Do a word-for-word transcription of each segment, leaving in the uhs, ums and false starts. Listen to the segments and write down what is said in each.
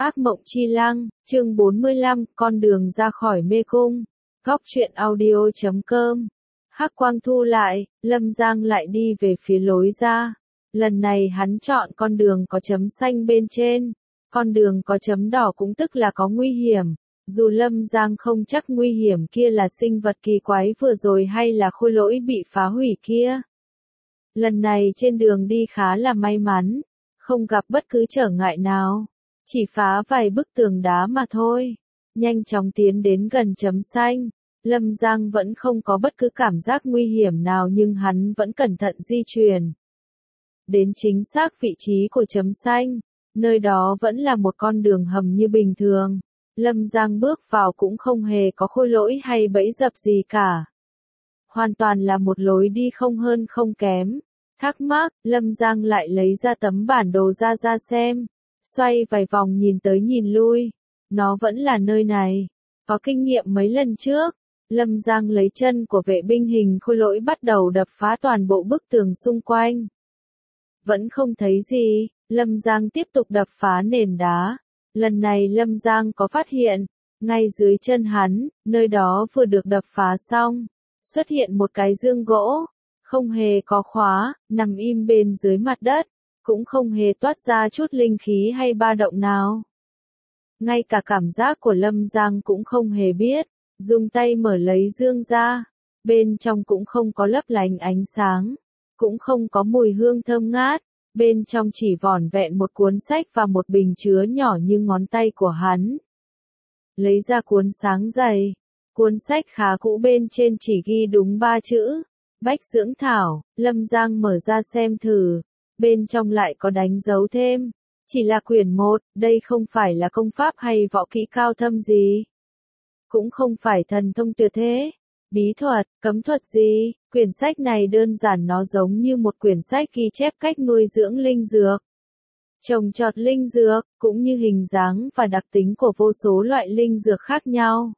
Ác mộng chi lăng, chương bốn mươi lăm, con đường ra khỏi mê cung. Góc truyện audio chấm com. Hắc quang thu lại, Lâm Giang lại đi về phía lối ra. Lần này hắn chọn con đường có chấm xanh bên trên. Con đường có chấm đỏ cũng tức là có nguy hiểm. Dù Lâm Giang không chắc nguy hiểm kia là sinh vật kỳ quái vừa rồi hay là khôi lỗi bị phá hủy kia. Lần này trên đường đi khá là may mắn, không gặp bất cứ trở ngại nào. Chỉ phá vài bức tường đá mà thôi. Nhanh chóng tiến đến gần chấm xanh. Lâm Giang vẫn không có bất cứ cảm giác nguy hiểm nào nhưng hắn vẫn cẩn thận di chuyển. Đến chính xác vị trí của chấm xanh. Nơi đó vẫn là một con đường hầm như bình thường. Lâm Giang bước vào cũng không hề có khôi lỗi hay bẫy dập gì cả. Hoàn toàn là một lối đi không hơn không kém. Thắc mắc, Lâm Giang lại lấy ra tấm bản đồ ra ra xem. Xoay vài vòng nhìn tới nhìn lui. Nó vẫn là nơi này. Có kinh nghiệm mấy lần trước. Lâm Giang lấy chân của vệ binh hình khôi lỗi bắt đầu đập phá toàn bộ bức tường xung quanh. Vẫn không thấy gì. Lâm Giang tiếp tục đập phá nền đá. Lần này Lâm Giang có phát hiện. Ngay dưới chân hắn, nơi đó vừa được đập phá xong. Xuất hiện một cái dương gỗ. Không hề có khóa, nằm im bên dưới mặt đất. Cũng không hề toát ra chút linh khí hay ba động nào. Ngay cả cảm giác của Lâm Giang cũng không hề biết. Dùng tay mở lấy dương ra. Bên trong cũng không có lấp lánh ánh sáng. Cũng không có mùi hương thơm ngát. Bên trong chỉ vỏn vẹn một cuốn sách và một bình chứa nhỏ như ngón tay của hắn. Lấy ra cuốn sáng dày. Cuốn sách khá cũ bên trên chỉ ghi đúng ba chữ. Bách dưỡng thảo. Lâm Giang mở ra xem thử. Bên trong lại có đánh dấu thêm. Chỉ là quyển một, đây không phải là công pháp hay võ kỹ cao thâm gì. Cũng không phải thần thông tuyệt thế. Bí thuật, cấm thuật gì. Quyển sách này đơn giản nó giống như một quyển sách ghi chép cách nuôi dưỡng linh dược. Trồng trọt linh dược, cũng như hình dáng và đặc tính của vô số loại linh dược khác nhau.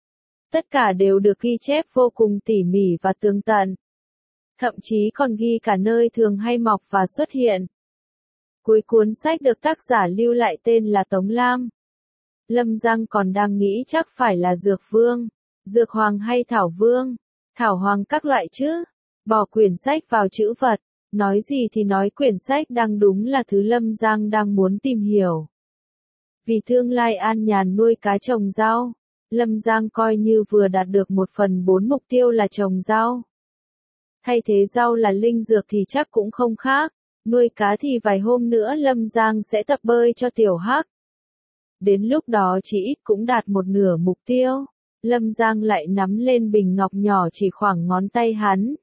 Tất cả đều được ghi chép vô cùng tỉ mỉ và tường tận. Thậm chí còn ghi cả nơi thường hay mọc và xuất hiện. Cuối cuốn sách được tác giả lưu lại tên là Tống Lam. Lâm Giang còn đang nghĩ chắc phải là Dược Vương, Dược Hoàng hay Thảo Vương, Thảo Hoàng các loại chứ. Bỏ quyển sách vào chữ vật, nói gì thì nói quyển sách đang đúng là thứ Lâm Giang đang muốn tìm hiểu. Vì tương lai an nhàn nuôi cá trồng rau, Lâm Giang coi như vừa đạt được một phần bốn mục tiêu là trồng rau. Thay thế rau là linh dược thì chắc cũng không khác. Nuôi cá thì vài hôm nữa Lâm Giang sẽ tập bơi cho tiểu Hắc. Đến lúc đó chỉ ít cũng đạt một nửa mục tiêu. Lâm Giang lại nắm lên bình ngọc nhỏ chỉ khoảng ngón tay hắn.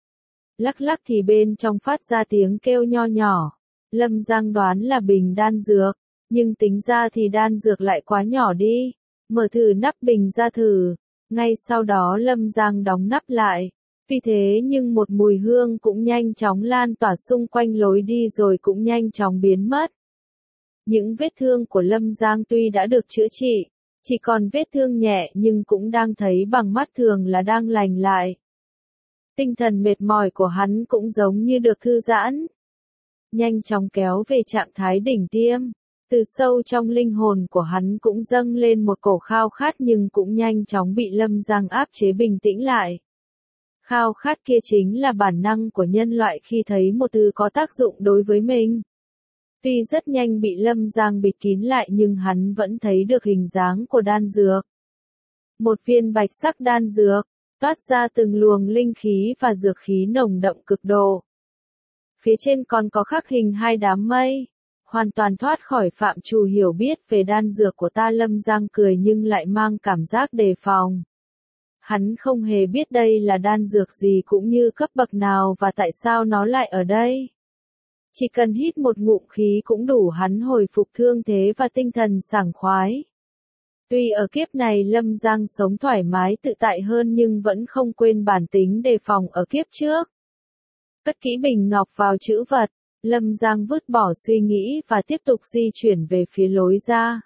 Lắc lắc thì bên trong phát ra tiếng kêu nho nhỏ. Lâm Giang đoán là bình đan dược. Nhưng tính ra thì đan dược lại quá nhỏ đi. Mở thử nắp bình ra thử. Ngay sau đó Lâm Giang đóng nắp lại. Vì thế nhưng một mùi hương cũng nhanh chóng lan tỏa xung quanh lối đi rồi cũng nhanh chóng biến mất. Những vết thương của Lâm Giang tuy đã được chữa trị, chỉ còn vết thương nhẹ nhưng cũng đang thấy bằng mắt thường là đang lành lại. Tinh thần mệt mỏi của hắn cũng giống như được thư giãn. Nhanh chóng kéo về trạng thái đỉnh tiêm. Từ sâu trong linh hồn của hắn cũng dâng lên một cổ khao khát nhưng cũng nhanh chóng bị Lâm Giang áp chế bình tĩnh lại. Khao khát kia chính là bản năng của nhân loại khi thấy một thứ có tác dụng đối với mình. Tuy rất nhanh bị Lâm Giang bịt kín lại nhưng hắn vẫn thấy được hình dáng của đan dược. Một viên bạch sắc đan dược, toát ra từng luồng linh khí và dược khí nồng đậm cực độ. Phía trên còn có khắc hình hai đám mây. Hoàn toàn thoát khỏi phạm trù hiểu biết về đan dược của ta. Lâm Giang cười nhưng lại mang cảm giác đề phòng. Hắn không hề biết đây là đan dược gì cũng như cấp bậc nào và tại sao nó lại ở đây. Chỉ cần hít một ngụm khí cũng đủ hắn hồi phục thương thế và tinh thần sảng khoái. Tuy ở kiếp này Lâm Giang sống thoải mái tự tại hơn nhưng vẫn không quên bản tính đề phòng ở kiếp trước. Cất kỹ bình ngọc vào chữ vật, Lâm Giang vứt bỏ suy nghĩ và tiếp tục di chuyển về phía lối ra.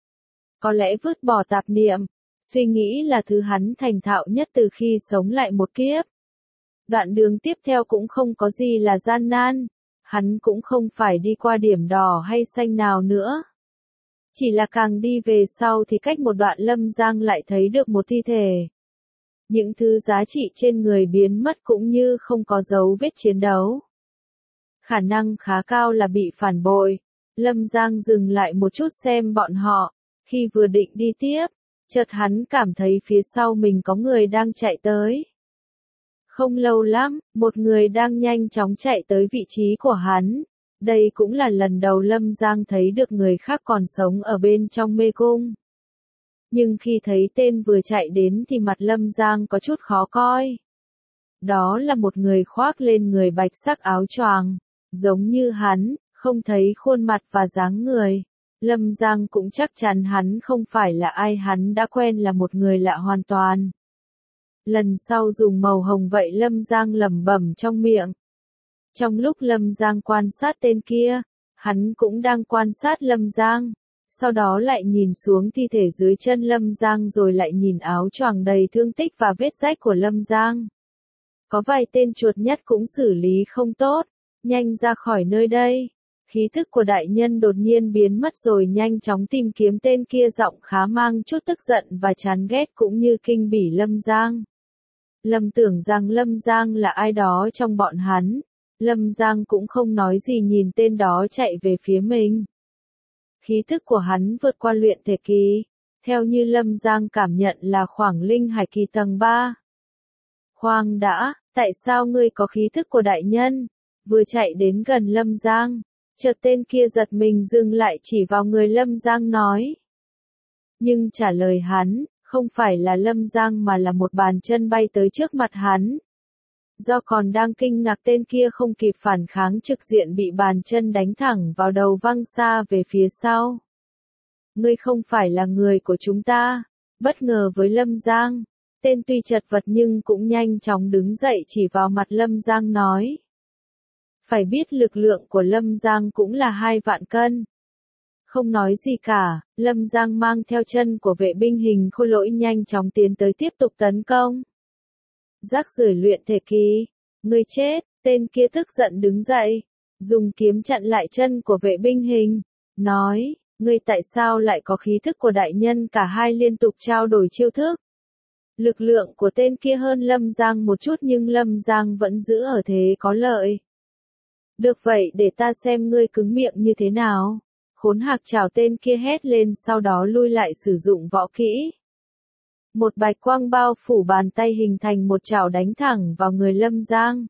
Có lẽ vứt bỏ tạp niệm. Suy nghĩ là thứ hắn thành thạo nhất từ khi sống lại một kiếp. Đoạn đường tiếp theo cũng không có gì là gian nan. Hắn cũng không phải đi qua điểm đỏ hay xanh nào nữa. Chỉ là càng đi về sau thì cách một đoạn Lâm Giang lại thấy được một thi thể. Những thứ giá trị trên người biến mất cũng như không có dấu vết chiến đấu. Khả năng khá cao là bị phản bội. Lâm Giang dừng lại một chút xem bọn họ. Khi vừa định đi tiếp, chợt hắn cảm thấy phía sau mình có người đang chạy tới. Không lâu lắm, một người đang nhanh chóng chạy tới vị trí của hắn. Đây cũng là lần đầu Lâm Giang thấy được người khác còn sống ở bên trong mê cung. Nhưng khi thấy tên vừa chạy đến thì mặt Lâm Giang có chút khó coi. Đó là một người khoác lên người bạch sắc áo choàng, giống như hắn, không thấy khuôn mặt và dáng người. Lâm Giang cũng chắc chắn hắn không phải là ai hắn đã quen, là một người lạ hoàn toàn. Lần sau dùng màu hồng vậy, Lâm Giang lẩm bẩm trong miệng. Trong lúc Lâm Giang quan sát tên kia, hắn cũng đang quan sát Lâm Giang. Sau đó lại nhìn xuống thi thể dưới chân Lâm Giang, rồi lại nhìn áo choàng đầy thương tích và vết rách của Lâm Giang. Có vài tên chuột nhất cũng xử lý không tốt, nhanh ra khỏi nơi đây. Khí thức của đại nhân đột nhiên biến mất rồi nhanh chóng tìm kiếm tên kia, giọng khá mang chút tức giận và chán ghét cũng như kinh bỉ Lâm Giang. Lâm tưởng rằng Lâm Giang là ai đó trong bọn hắn. Lâm Giang cũng không nói gì, nhìn tên đó chạy về phía mình. Khí thức của hắn vượt qua luyện thể kỳ, theo như Lâm Giang cảm nhận là khoảng linh hải kỳ tầng ba. Khoan đã, tại sao ngươi có khí thức của đại nhân? Vừa chạy đến gần Lâm Giang, chợt tên kia giật mình dừng lại, chỉ vào người Lâm Giang nói. Nhưng trả lời hắn, không phải là Lâm Giang mà là một bàn chân bay tới trước mặt hắn. Do còn đang kinh ngạc, tên kia không kịp phản kháng, trực diện bị bàn chân đánh thẳng vào đầu, văng xa về phía sau. Ngươi không phải là người của chúng ta. Bất ngờ với Lâm Giang, tên tuy chật vật nhưng cũng nhanh chóng đứng dậy, chỉ vào mặt Lâm Giang nói. Phải biết lực lượng của Lâm Giang cũng là hai vạn cân. Không nói gì cả, Lâm Giang mang theo chân của vệ binh hình khôi lỗi nhanh chóng tiến tới tiếp tục tấn công. Rác rưởi luyện thể kỳ, ngươi chết, tên kia tức giận đứng dậy, dùng kiếm chặn lại chân của vệ binh hình, nói, ngươi tại sao lại có khí thức của đại nhân? Cả hai liên tục trao đổi chiêu thức. Lực lượng của tên kia hơn Lâm Giang một chút nhưng Lâm Giang vẫn giữ ở thế có lợi. Được vậy, để ta xem ngươi cứng miệng như thế nào. Khốn hạc chảo, tên kia hét lên, sau đó lui lại sử dụng võ kỹ. Một bạch quang bao phủ bàn tay, hình thành một chảo đánh thẳng vào người Lâm Giang.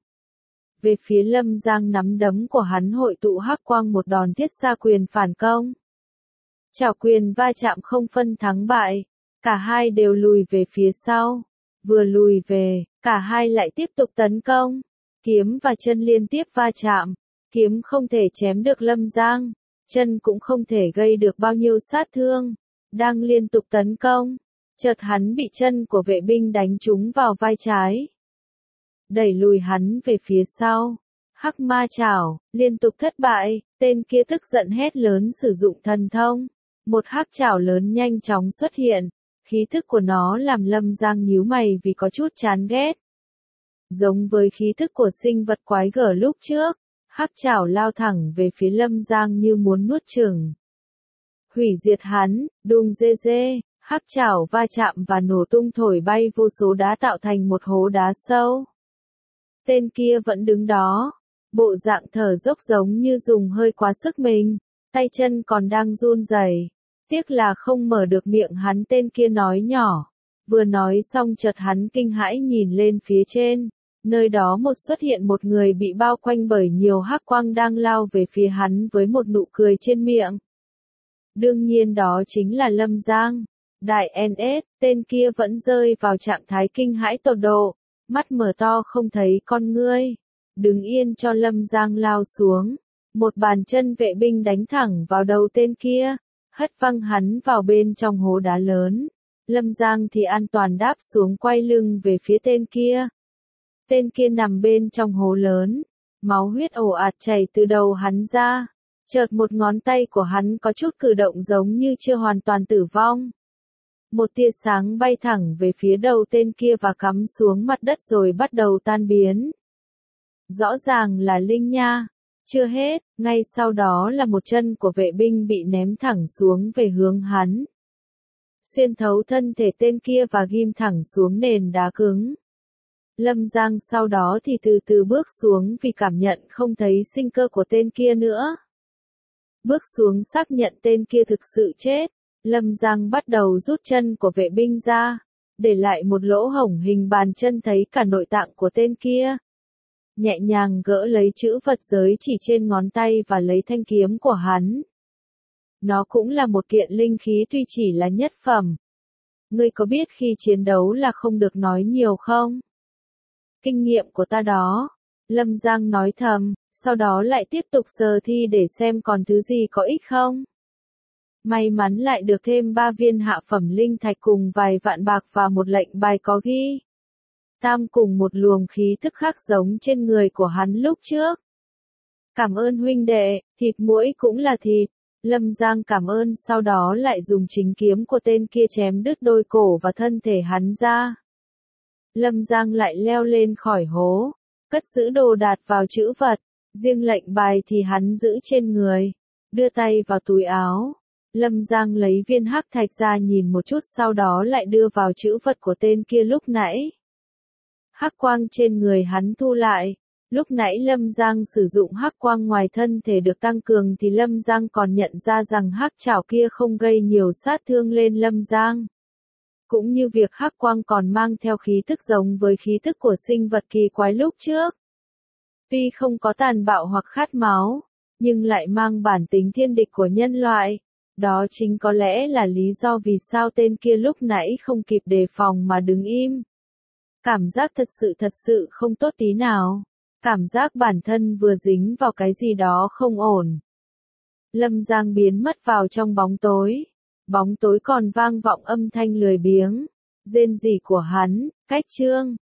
Về phía Lâm Giang, nắm đấm của hắn hội tụ hắc quang, một đòn thiết xa quyền phản công. Chảo quyền va chạm không phân thắng bại, cả hai đều lùi về phía sau. Vừa lùi về, cả hai lại tiếp tục tấn công. Kiếm và chân liên tiếp va chạm, kiếm không thể chém được Lâm Giang, chân cũng không thể gây được bao nhiêu sát thương. Đang liên tục tấn công, chợt hắn bị chân của vệ binh đánh trúng vào vai trái, đẩy lùi hắn về phía sau. Hắc ma chảo, liên tục thất bại, tên kia tức giận hét lớn, sử dụng thần thông. Một hắc chảo lớn nhanh chóng xuất hiện, khí thức của nó làm Lâm Giang nhíu mày vì có chút chán ghét. Giống với khí thức của sinh vật quái gở lúc trước, hắc chảo lao thẳng về phía Lâm Giang như muốn nuốt chửng. Hủy diệt hắn, đùng dê dê, hắc chảo va chạm và nổ tung, thổi bay vô số đá tạo thành một hố đá sâu. Tên kia vẫn đứng đó, bộ dạng thở dốc giống như dùng hơi quá sức mình, tay chân còn đang run rẩy. Tiếc là không mở được miệng hắn, tên kia nói nhỏ. Vừa nói xong chợt hắn kinh hãi nhìn lên phía trên. Nơi đó một xuất hiện một người bị bao quanh bởi nhiều hắc quang đang lao về phía hắn với một nụ cười trên miệng. Đương nhiên đó chính là Lâm Giang. Đại en ét, tên kia vẫn rơi vào trạng thái kinh hãi tột độ, mắt mở to không thấy con ngươi. Đứng yên cho Lâm Giang lao xuống. Một bàn chân vệ binh đánh thẳng vào đầu tên kia, hất văng hắn vào bên trong hố đá lớn. Lâm Giang thì an toàn đáp xuống, quay lưng về phía tên kia. Tên kia nằm bên trong hố lớn, máu huyết ồ ạt chảy từ đầu hắn ra. Chợt một ngón tay của hắn có chút cử động giống như chưa hoàn toàn tử vong. Một tia sáng bay thẳng về phía đầu tên kia và cắm xuống mặt đất rồi bắt đầu tan biến. Rõ ràng là linh nha. Chưa hết, ngay sau đó là một chân của vệ binh bị ném thẳng xuống về hướng hắn. Xuyên thấu thân thể tên kia và ghim thẳng xuống nền đá cứng. Lâm Giang sau đó thì từ từ bước xuống vì cảm nhận không thấy sinh cơ của tên kia nữa. Bước xuống xác nhận tên kia thực sự chết, Lâm Giang bắt đầu rút chân của vệ binh ra, để lại một lỗ hổng hình bàn chân thấy cả nội tạng của tên kia. Nhẹ nhàng gỡ lấy chữ vật giới chỉ trên ngón tay và lấy thanh kiếm của hắn. Nó cũng là một kiện linh khí tuy chỉ là nhất phẩm. Ngươi có biết khi chiến đấu là không được nói nhiều không? Kinh nghiệm của ta đó. Lâm Giang nói thầm, sau đó lại tiếp tục sờ thi để xem còn thứ gì có ích không. May mắn lại được thêm ba viên hạ phẩm linh thạch cùng vài vạn bạc và một lệnh bài có ghi tam cùng một luồng khí tức khác giống trên người của hắn lúc trước. Cảm ơn huynh đệ, thịt muỗi cũng là thịt. Lâm Giang cảm ơn sau đó lại dùng chính kiếm của tên kia chém đứt đôi cổ và thân thể hắn ra. Lâm Giang lại leo lên khỏi hố, cất giữ đồ đạc vào trữ vật, riêng lệnh bài thì hắn giữ trên người, đưa tay vào túi áo. Lâm Giang lấy viên hắc thạch ra nhìn một chút sau đó lại đưa vào trữ vật của tên kia lúc nãy. Hắc quang trên người hắn thu lại. Lúc nãy Lâm Giang sử dụng hắc quang ngoài thân thể được tăng cường thì Lâm Giang còn nhận ra rằng hắc chảo kia không gây nhiều sát thương lên Lâm Giang. Cũng như việc hắc quang còn mang theo khí tức giống với khí tức của sinh vật kỳ quái lúc trước. Tuy không có tàn bạo hoặc khát máu, nhưng lại mang bản tính thiên địch của nhân loại. Đó chính có lẽ là lý do vì sao tên kia lúc nãy không kịp đề phòng mà đứng im. Cảm giác thật sự thật sự không tốt tí nào. Cảm giác bản thân vừa dính vào cái gì đó không ổn. Lâm Giang biến mất vào trong bóng tối. Bóng tối còn vang vọng âm thanh lười biếng, rên rỉ của hắn, cách chương.